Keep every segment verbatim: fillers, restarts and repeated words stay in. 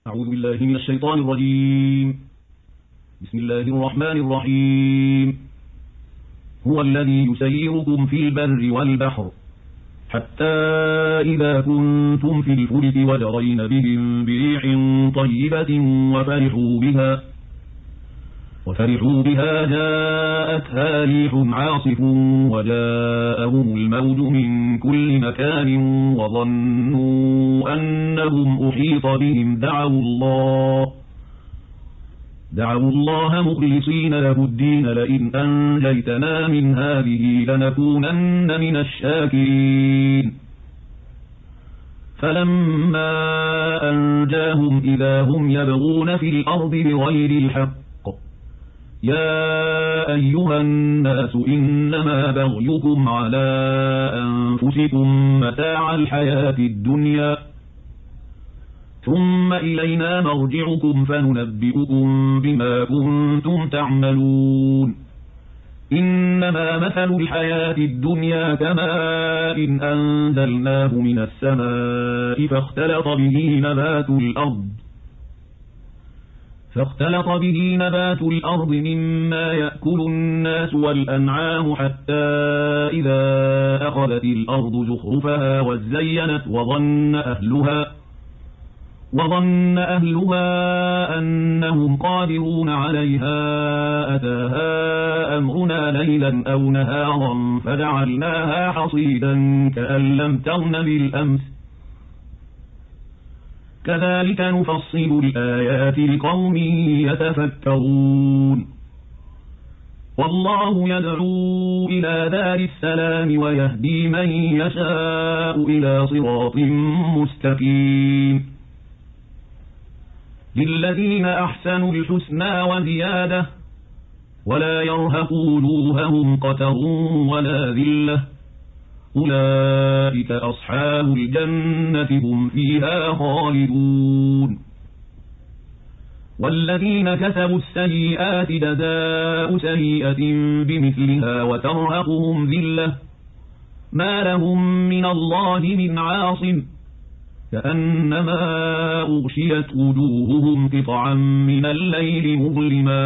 أعوذ بالله من الشيطان الرجيم. بسم الله الرحمن الرحيم. هو الذي يسيركم في البر والبحر حتى إذا كنتم في الفلك وجرين بهم بريح طيبة وفرحوا بها وفرحوا بها جاءتها ريح عاصف وجاءهم الموج من كل مكان وظنوا أنهم أحيط بهم دعوا الله دعوا الله مخلصين له الدين لئن أنجيتنا من هذه لنكونن من الشاكرين. فلما أنجاهم إذا هم يبغون في الأرض بغير الحق يا أيها الناس إنما بغيكم على أنفسكم متاع الحياة الدنيا ثم إلينا مرجعكم فننبئكم بما كنتم تعملون. إنما مثل الحياة الدنيا كماء إن أنزلناه من السماء فاختلط به نبات الأرض فاختلط به نبات الأرض مما يأكل الناس والأنعام حتى إذا أخذت الأرض زخرفها وزينت وظن أهلها وظن أهلها أنهم قادرون عليها أتاها أمرنا ليلا أو نهارا فجعلناها حصيدا كأن لم تغن بالأمس كذلك نفصل الآيات لقوم يتفكرون. والله يدعو إلى دار السلام ويهدي من يشاء إلى صراط مستقيم. للذين أحسنوا الحسنى وزيادة ولا يرهق وجوههم قتر ولا ذلة أولئك أصحاب الجنة هم فيها خالدون. والذين كسبوا السيئات جزاء سيئة بمثلها وترهقهم ذلة ما لهم من الله من عاصم كأنما أغشيت وجوههم قطعا من الليل مظلما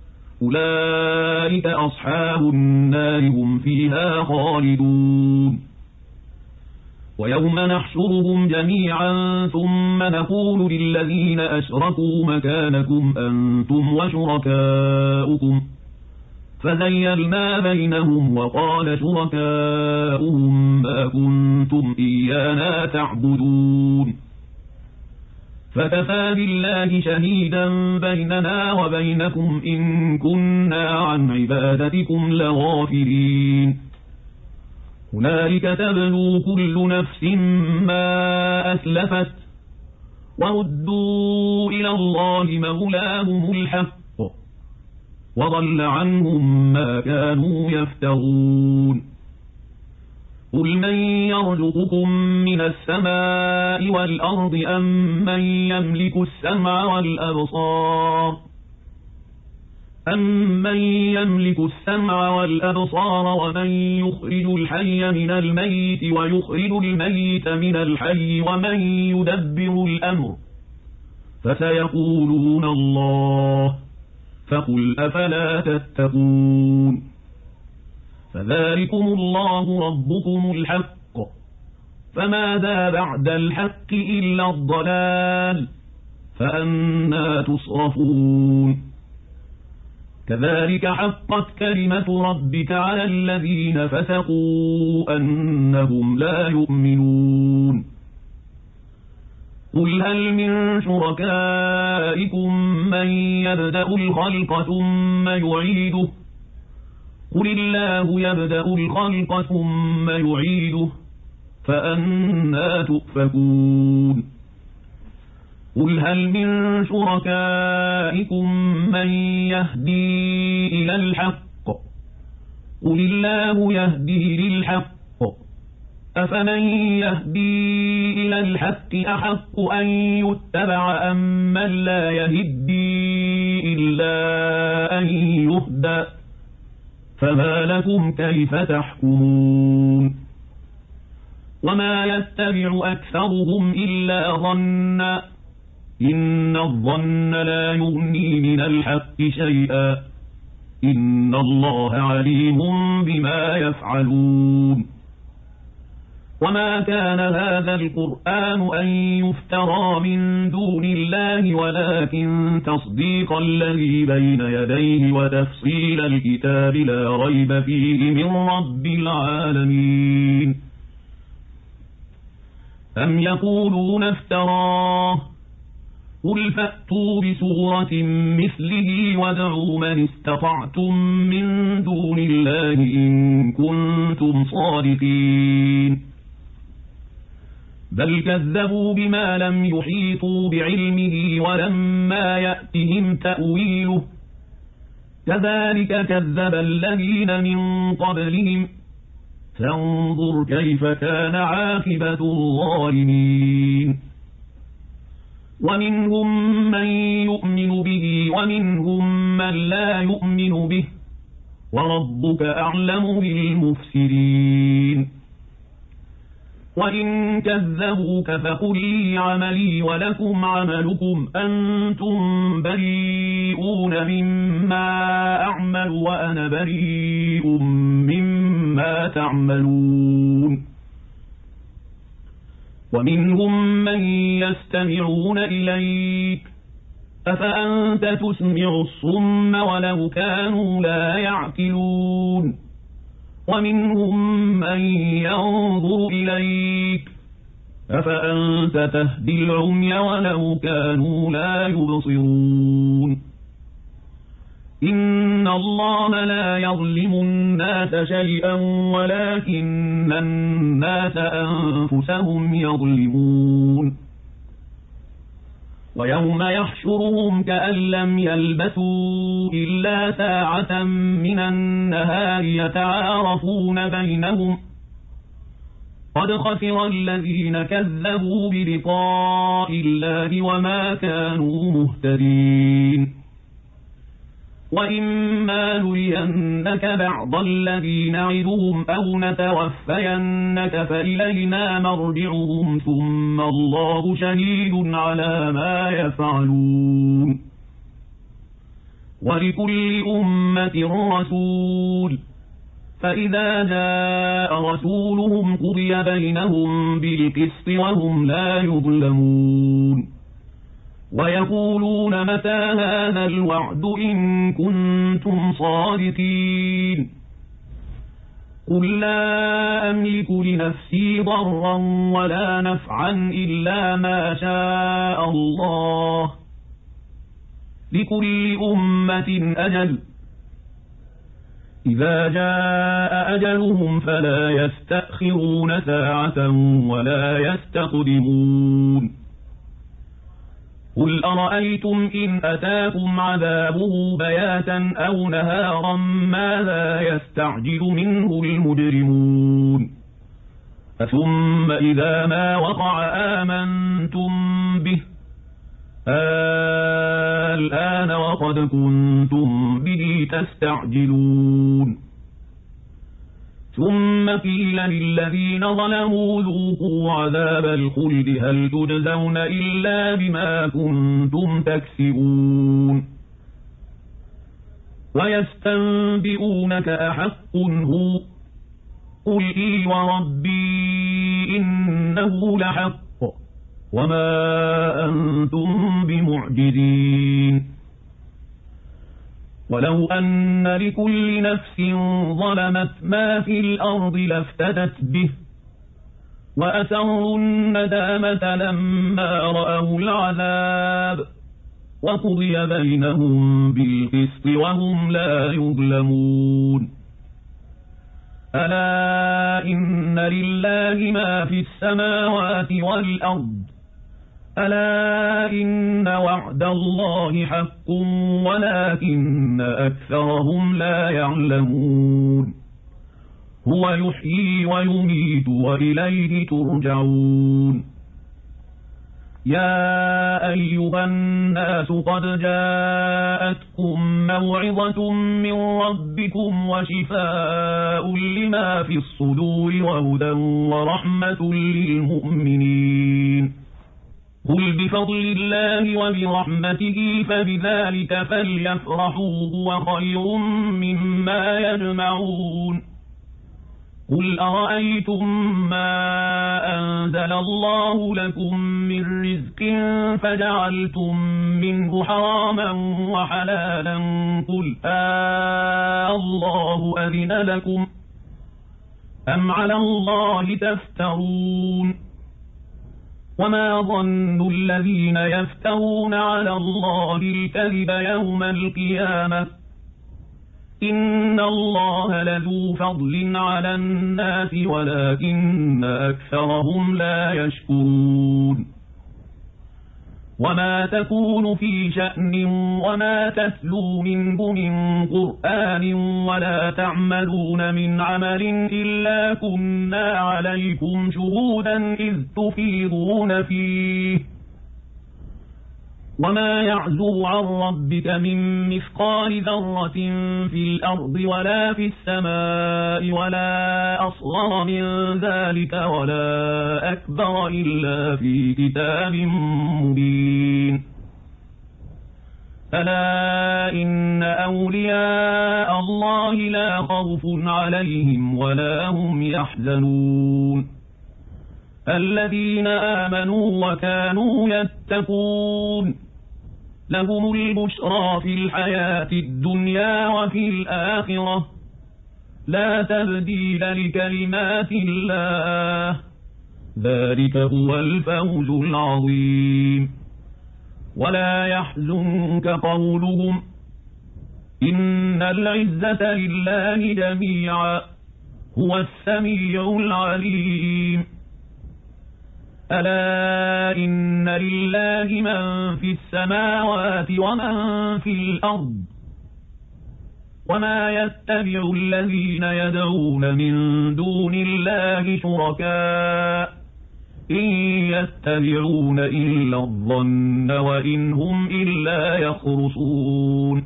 أولئك أصحاب النار هم فيها خالدون. ويوم نحشرهم جميعا ثم نقول للذين أشركوا مكانكم أنتم وشركاؤكم فزيلنا بينهم وقال شركاؤهم ما كنتم إيانا تعبدون فكفى بالله شهيدا بيننا وبينكم إن كنا عن عبادتكم لغافلين. هنالك تبلو كل نفس ما أسلفت وردوا إلى الله مولاهم الحق وضل عنهم ما كانوا يفترون. قل من يرزقكم من السماء والأرض أم من يملك السمع والأبصار أَمَّنْ يَمْلِكُ السَّمْعَ وَالْأَبْصَارَ وَمَنْ يُخْرِجُ الْحَيَّ مِنَ الْمَيِّتِ وَيُخْرِجُ الْمَيِّتَ مِنَ الْحَيِّ وَمَنْ يُدَبِّرُ الْأَمْرَ فَسَيَقُولُونَ اللَّهُ فَقُلْ أَفَلَا تَتَّقُونَ. فَذَلِكُمُ اللَّهُ رَبُّكُمُ الْحَقُّ فَمَاذَا بَعْدَ الْحَقِّ إِلَّا الضَّلَالُ فَأَنَّى تُصْرَفُونَ. كذلك حقت كلمة ربك على الذين فسقوا أنهم لا يؤمنون. قل هل من شركائكم من يبدأ الخلق ثم يعيده قل الله يبدأ الخلق ثم يعيده فأنى تؤفكون. قل هل من شركائكم من يهدي إلى الحق قل الله يهدي للحق أفمن يهدي إلى الحق أحق أن يتبع أم من لا يهدي إلا أن يهدى فما لكم كيف تحكمون. وما يتبع أكثرهم إلا ظنا إن الظن لا يغني من الحق شيئا إن الله عليم بما يفعلون وما كان هذا القرآن أن يفترى من دون الله ولكن تصديق الذي بين يديه وتفصيل الكتاب لا ريب فيه من رب العالمين أم يقولون افتراه قل فأتوا بسورة مثله وادعوا من استطعتم من دون الله إن كنتم صادقين بل كذبوا بما لم يحيطوا بعلمه ولما يأتهم تأويله كذلك كذب الذين من قبلهم فانظر كيف كان عاقبة الظالمين ومنهم من يؤمن به ومنهم من لا يؤمن به وربك أعلم بالمفسدين وإن كذبوك فقل لي عملي ولكم عملكم أنتم بريئون مما أعمل وأنا بريء مما تعملون ومنهم من يستمعون إليك أفأنت تسمع الصم ولو كانوا لا يعقلون ومنهم من ينظر إليك أفأنت تهدي العمي ولو كانوا لا يبصرون إن الله لا يظلم الناس شيئا ولكن الناس أنفسهم يظلمون ويوم يحشرهم كأن لم يلبثوا إلا ساعة من النهار يتعارفون بينهم قد خسر الذين كذبوا بلقاء الله وما كانوا مهتدين وإما نرينك بعض الذي نعدهم أو نتوفينك فإلينا مرجعهم ثم الله شهيد على ما يفعلون ولكل أمة رسول فإذا جاء رسولهم قضي بينهم بالقسط وهم لا يظلمون ويقولون متى هذا الوعد إن كنتم صادقين قل لا أملك لنفسي ضرا ولا نفعا إلا ما شاء الله لكل أمة أجل إذا جاء أجلهم فلا يستأخرون ساعة ولا يستقدمون قل أرأيتم إن أتاكم عذابه بياتا أو نهارا ماذا يستعجل منه المجرمون ثم إذا ما وقع آمنتم به الآن وقد كنتم به تستعجلون ثم قيل للذين ظلموا ذوقوا عذاب الخلد هل تجزون إلا بما كنتم تكسبون ويستنبئونك أحق هو قل إي وربي إنه لحق وما أنتم بمعجزين ولو أن لكل نفس ظلمت ما في الأرض لافتدت به وأسروا الندامة لما رأوا العذاب وقضي بينهم بالقسط وهم لا يظلمون ألا إن لله ما في السماوات والأرض ألا إن وعد الله حق ولكن أكثرهم لا يعلمون هو يحيي ويميت وإليه ترجعون يا أيها الناس قد جاءتكم موعظة من ربكم وشفاء لما في الصدور وهدى ورحمة للمؤمنين قل بفضل الله وبرحمته فبذلك فليفرحوا هو خير مما يجمعون قل أرأيتم ما أنزل الله لكم من رزق فجعلتم منه حراما وحلالا قل آه الله أذن لكم أم على الله تفترون وما ظن الذين يفترون على الله الكذب يوم القيامة إن الله لذو فضل على الناس ولكن أكثرهم لا يشكرون وما تكون في شأن وما تتلو منه من قرآن ولا تعملون من عمل إلا كنا عليكم شهودا إذ تفيضون فيه وما يعزب عن ربك من مثقال ذرة في الأرض ولا في السماء ولا أصغر من ذلك ولا أكبر إلا في كتاب مبين ألا إن أولياء الله لا خوف عليهم ولا هم يحزنون الذين آمنوا وكانوا يتقون لهم البشرى في الحياة الدنيا وفي الآخرة لا تبديل لكلمات الله ذلك هو الفوز العظيم ولا يحزنك قولهم إن العزة لله جميعا هو السميع العليم ألا إن لله من في السماوات ومن في الأرض وما يتبع الذين يدعون من دون الله شركاء إن يتبعون إلا الظن وإن هم إلا يخرصون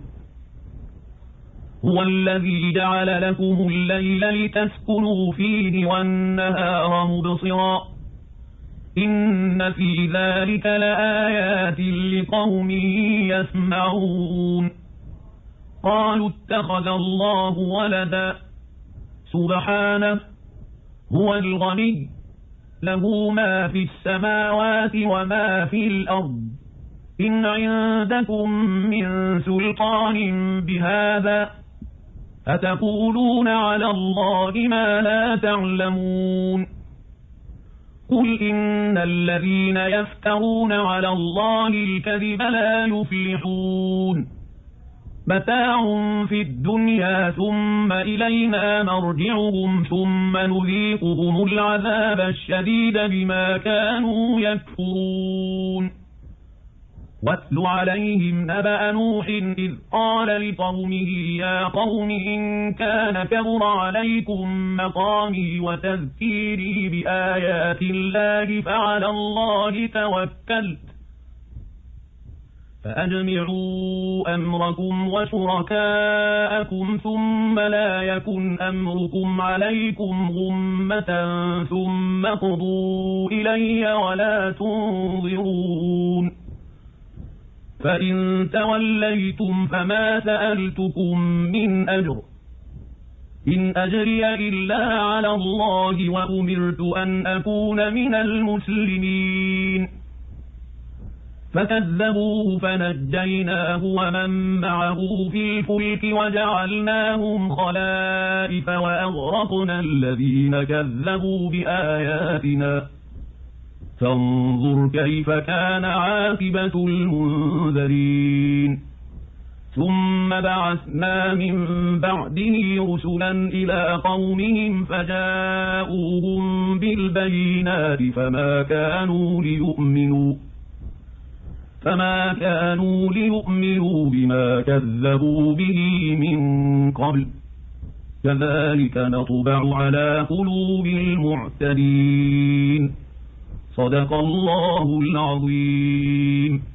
هو الذي جعل لكم الليل لتسكنوا فيه والنهار مبصرا إن في ذلك لآيات لقوم يسمعون قالوا اتخذ الله ولدا سبحانه هو الغني له ما في السماوات وما في الأرض إن عندكم من سلطان بهذا أتقولون على الله ما لا تعلمون قل إن الذين يفترون على الله الكذب لا يفلحون متاع في الدنيا ثم إلينا مرجعهم ثم نذيقهم العذاب الشديد بما كانوا يكفرون واتل عليهم نبأ نوح إذ قال لقومه يا قوم إن كان كبر عليكم مقامي وتذكيري بآيات الله فعلى الله توكلت فأجمعوا أمركم وشركاءكم ثم لا يكن أمركم عليكم غمة ثم قضوا إلي ولا تنظرون فإن توليتم فما سألتكم من أجر إن أجري إلا على الله وأمرت أن أكون من المسلمين فكذبوه فنجيناه ومن معه في الفلك وجعلناهم خلائف وأغرقنا الذين كذبوا بآياتنا فانظر كيف كان عاقبة المنذرين ثم بعثنا من بعده رسلا إلى قومهم فجاءوهم بالبينات فما كانوا ليؤمنوا فما كانوا ليؤمنوا بما كذبوا به من قبل كذلك نطبع على قلوب المعتدين صدق الله العظيم.